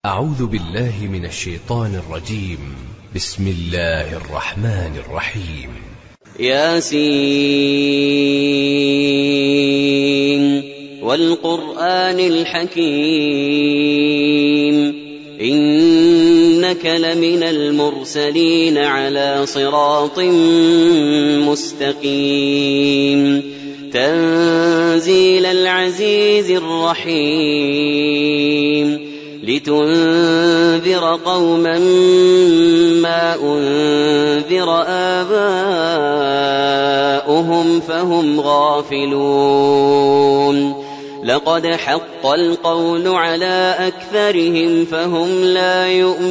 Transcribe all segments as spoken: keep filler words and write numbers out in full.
أعوذ بالله من الشيطان الرجيم. بسم الله الرحمن الرحيم. ياسين والقرآن الحكيم إنك لمن المرسلين على صراط مستقيم تنزيل العزيز الرحيم لتنذر قوما ما أنذر آباؤهم فهم غافلون لقد حق القول على أكثرهم فهم لا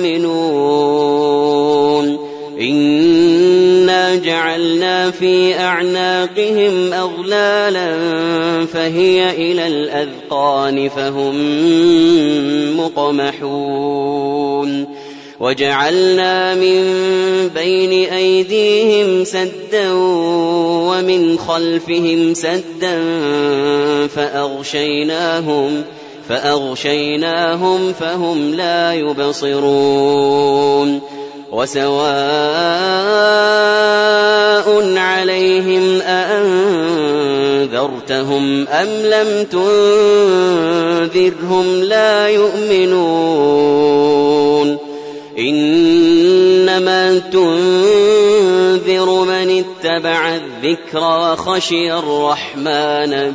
يؤمنون إنا جعلنا في أعناقهم أغلالا فهي إلى الأذقان فهم مقمحون وجعلنا من بين أيديهم سدا ومن خلفهم سدا فأغشيناهم فأغشيناهم فهم لا يبصرون وسواء عليهم أأنذرتهم أم لم تنذرهم لا يؤمنون إنما تنذر من اتبع الذكر وخشي الرحمن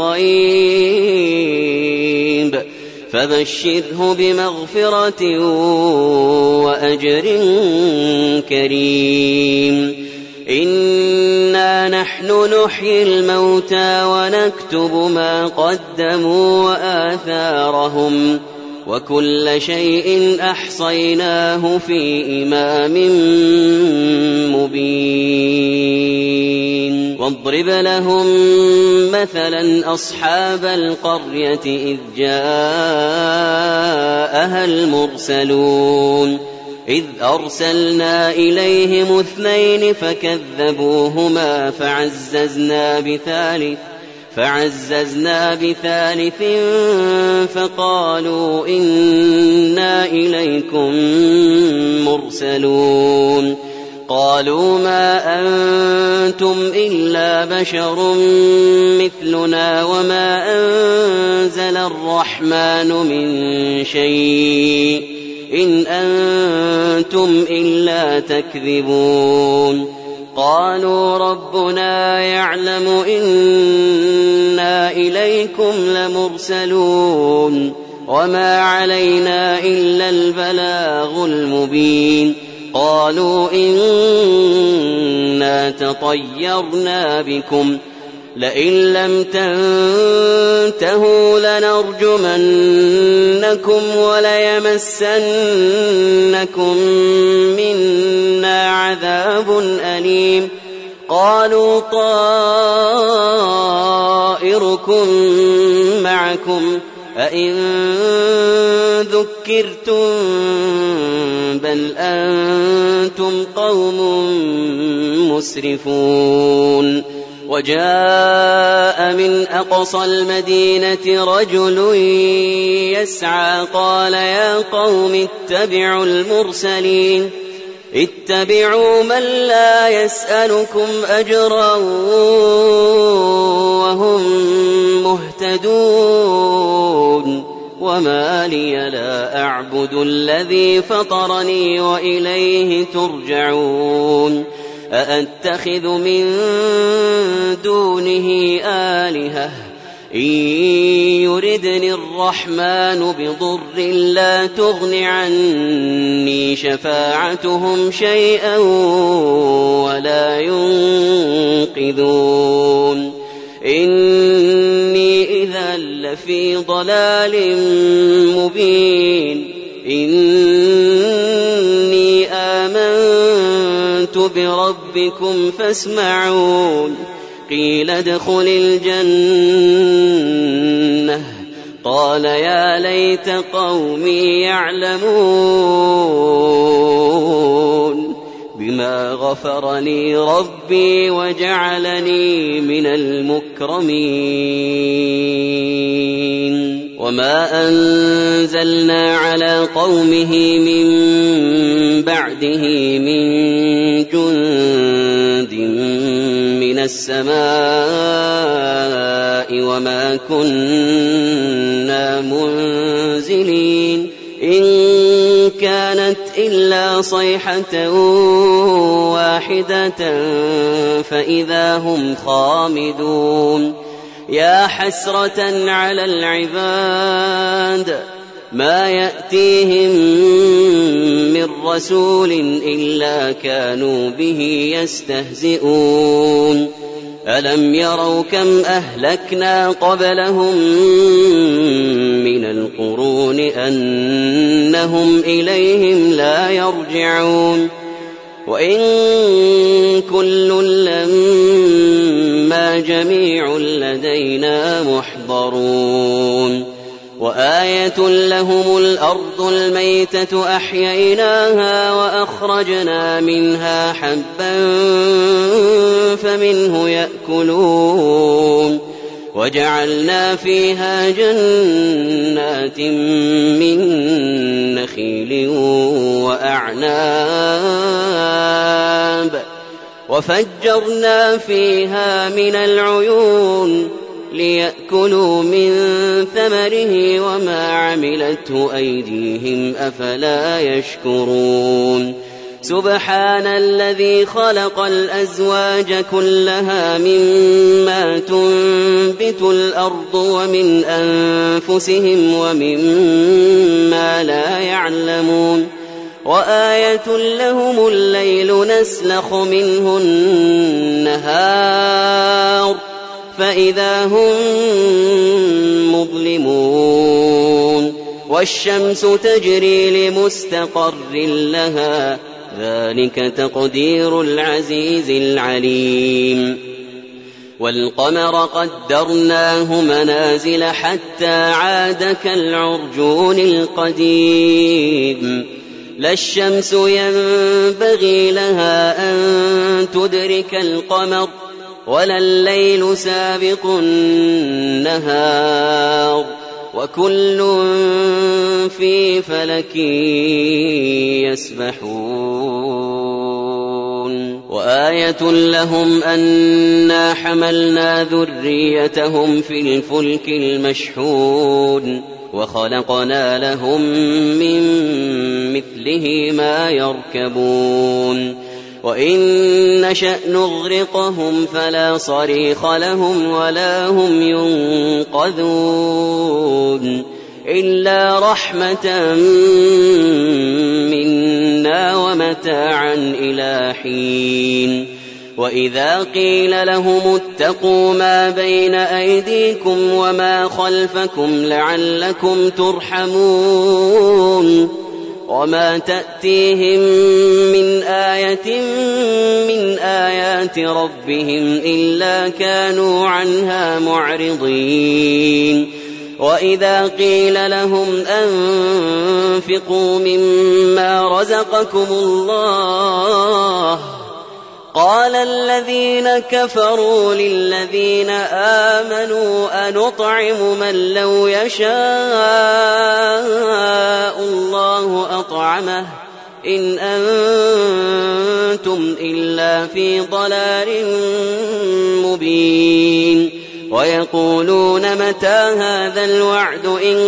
بالغيب فبشره بمغفرة وأجر كريم إنا نحن نحيي الموتى ونكتب ما قدموا وآثارهم وكل شيء أحصيناه في إمام مبين واضرب لهم مثلا أصحاب القرية إذ جاءها المرسلون إذ أرسلنا إليهم اثنين فكذبوهما فعززنا بثالث فعززنا بثالث فقالوا إنا إليكم مرسلون قالوا ما أنتم إلا بشر مثلنا وما أنزل الرحمن من شيء إن أنتم إلا تكذبون قالوا ربنا يعلم إنا إليكم لمرسلون وما علينا إلا البلاغ المبين قالوا إنا تطيرنا بكم لئن لم تنتهوا لنرجمنكم وليمسنكم منا عذاب أليم قالوا طائركم معكم أئن ذكرتم بل أنتم قوم مسرفون وجاء من أقصى المدينة رجل يسعى قال يا قوم اتبعوا المرسلين اتبعوا من لا يسألكم أجرا وهم مهتدون وما لي لا أعبد الذي فطرني وإليه ترجعون أأتخذ من دونه آلهة إن يردني الرحمن بضر لا تغن عني شفاعتهم شيئا ولا ينقذون إني إذا لفي ضلال مبين إني آمنت بربكم فاسمعون قيل ادخل الجنة قال يا ليت قومي يعلمون بما غفر لي ربي وجعلني من المكرمين. وما أنزلنا على قومه من بعده من جند من السماء وما كنا منزلين إن كانت إلا صيحة واحدة فإذا هم خامدون يا حسرة على العباد ما يأتيهم من رسول إلا كانوا به يستهزئون ألم يروا كم أهلكنا قبلهم من القرون أنهم إليهم لا يرجعون وإن كل لما جميع لدينا محضرون وآية لهم الأرض الميتة أحييناها وأخرجنا منها حبا فمنه يأكلون وجعلنا فيها جنات من نخيل وأعناب وفجرنا فيها من العيون ليأكلوا من ثمره وما عملته أيديهم أفلا يشكرون سبحان الذي خلق الأزواج كلها مما تنبت الأرض ومن أنفسهم ومما لا يعلمون وآية لهم الليل نسلخ منه النهار فإذا هم مظلمون والشمس تجري لمستقر لها ذلك تقدير العزيز العليم والقمر قدرناه منازل حتى عاد كالعرجون القديم لا الشمس ينبغي لها أن تدرك القمر ولا الليل سابق النهار وكل في فلك يسبحون وآية لهم أنا حملنا ذريتهم في الفلك المشحون وخلقنا لهم من مثله ما يركبون وإن نشأ نغرقهم فلا صريخ لهم ولا هم ينقذون إلا رحمة منا ومتاعا إلى حين وإذا قيل لهم اتقوا ما بين أيديكم وما خلفكم لعلكم ترحمون وما تأتيهم من آية من آيات ربهم إلا كانوا عنها معرضين وإذا قيل لهم أنفقوا مما رزقكم الله قال الذين كفروا للذين آمنوا أنطعم من لو يشاء الله أطعمه إن أنتم إلا في ضلال مبين ويقولون متى هذا الوعد إن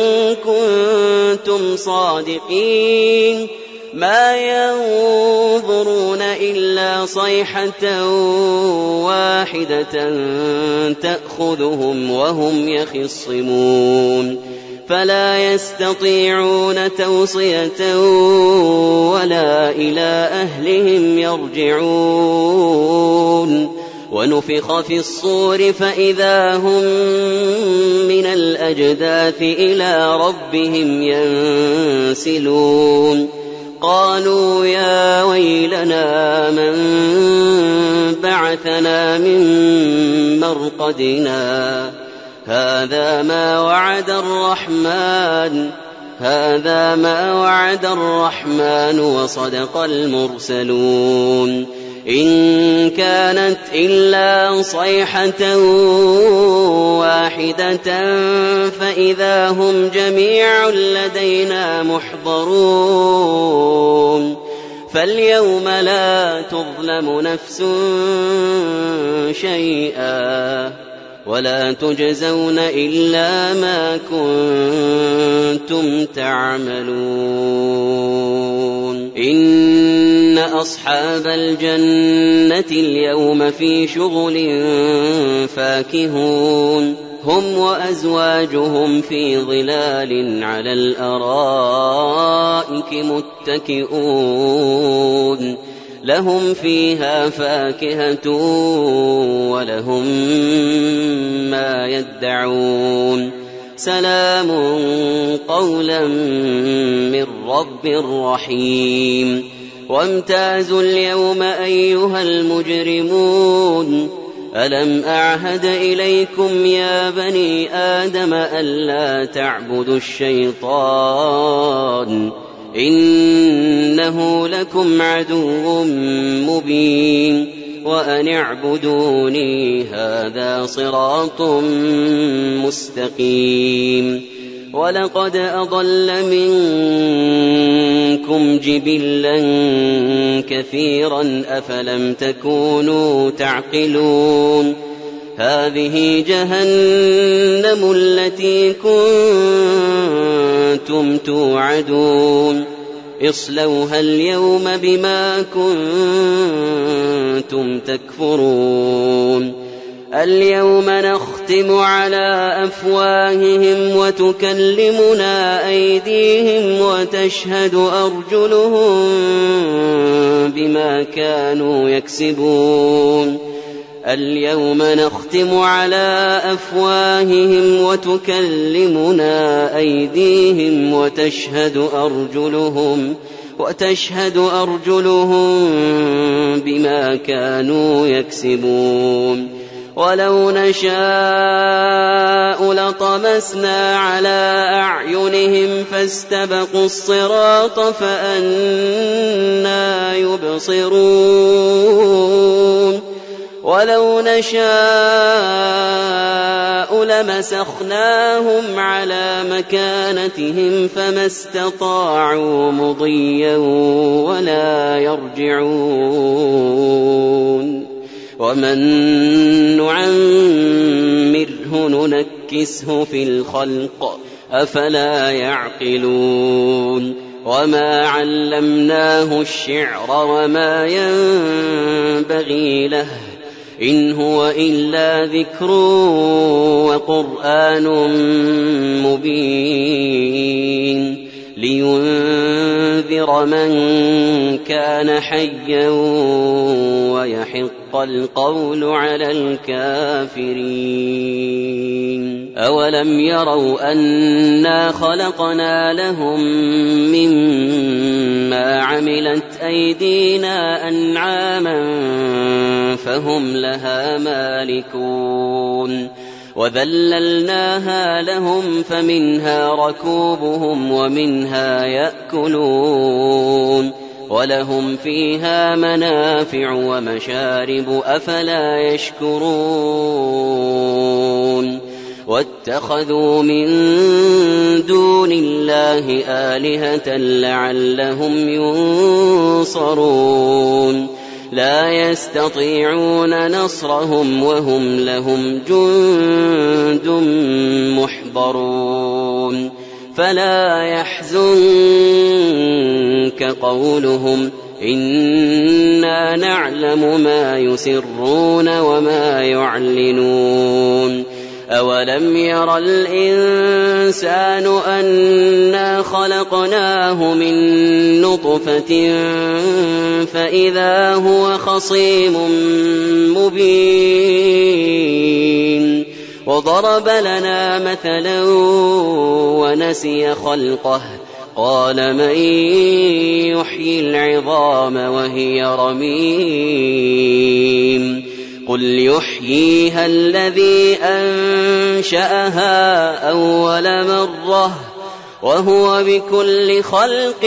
كنتم صادقين ما ينظرون إلا صيحة واحدة تأخذهم وهم يخصمون فلا يستطيعون توصية ولا إلى أهلهم يرجعون ونفخ في الصور فإذا هم من الأجداث إلى ربهم ينسلون قالوا يا ويلنا من بعثنا من مرقدنا هذا ما وعد الرحمن هذا ما وعد الرحمن وصدق المرسلون إن كانت إلا صيحة واحدة فإذا هم جميع لدينا محضرون فاليوم لا تظلم نفس شيئا ولا تجزون إلا ما كنتم تعملون إن أصحاب الجنة اليوم في شغل فاكهون هم وأزواجهم في ظلال على الأرائك متكئون لهم فيها فاكهة ولهم ما يدعون سلام قولا من رب رحيم وامتازوا اليوم أيها المجرمون ألم أعهد إليكم يا بني آدم ألا تعبدوا الشيطان إنه لكم عدو مبين وأن اعبدوني هذا صراط مستقيم ولقد أضل منكم جبلا كثيرا أفلم تكونوا تعقلون هذه جهنم التي كنتم توعدون اصلوها اليوم بما كنتم تكفرون اليوم نختم على أفواههم وتكلمنا أيديهم وتشهد أرجلهم بما كانوا يكسبون اليوم نختم على أفواههم وتكلمنا أيديهم وتشهد أرجلهم وتشهد أرجلهم بما كانوا يكسبون ولو نشاء لطمسنا على أعينهم فاستبقوا الصراط فأنى يبصرون ولو نشاء لمسخناهم على مكانتهم فما استطاعوا مضيا ولا يرجعون ومن نعمره ننكسه في الخلق أفلا يعقلون وما علمناه الشعر وما ينبغي له إن هو إلا ذكر وقرآن مبين لينذر من كان حيا ويحق القول على الكافرين أولم يروا أنا خلقنا لهم مما عملت أيدينا أنعاما فهم لها مالكون وذللناها لهم فمنها ركوبهم ومنها يأكلون ولهم فيها منافع ومشارب أفلا يشكرون واتخذوا من دون الله آلهة لعلهم ينصرون لا يستطيعون نصرهم وهم لهم جند محضرون فلا يحزنك قولهم إنا نعلم ما يسرون وما يعلنون أولم ير الإنسان أنا خلقناه من نطفة فإذا هو خصيم مبين وضرب لنا مثلا ونسي خلقه قال من يحيي العظام وهي رميم قل يحييها الذي أنشأها أول مرة وهو بكل خلق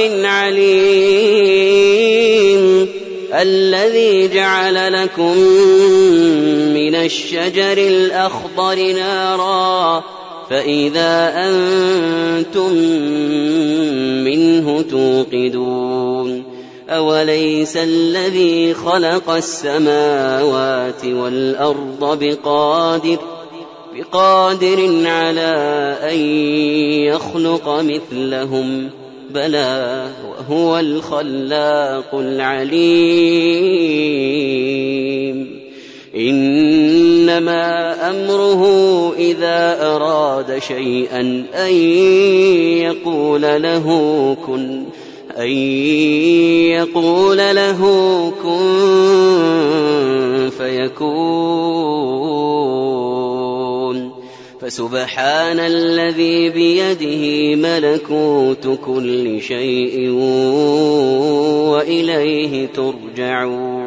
عليم الذي جعل لكم من الشجر الأخضر نارا فإذا أنتم منه توقدون أوليس الذي خلق السماوات والأرض بقادر بقادر على أن يخلق مثلهم بلى وهو الخلاق العليم إنما أمره إذا أراد شيئا أن يقول له كن أن يقول له كن فيكون فسبحان الذي بيده ملكوت كل شيء وإليه ترجعون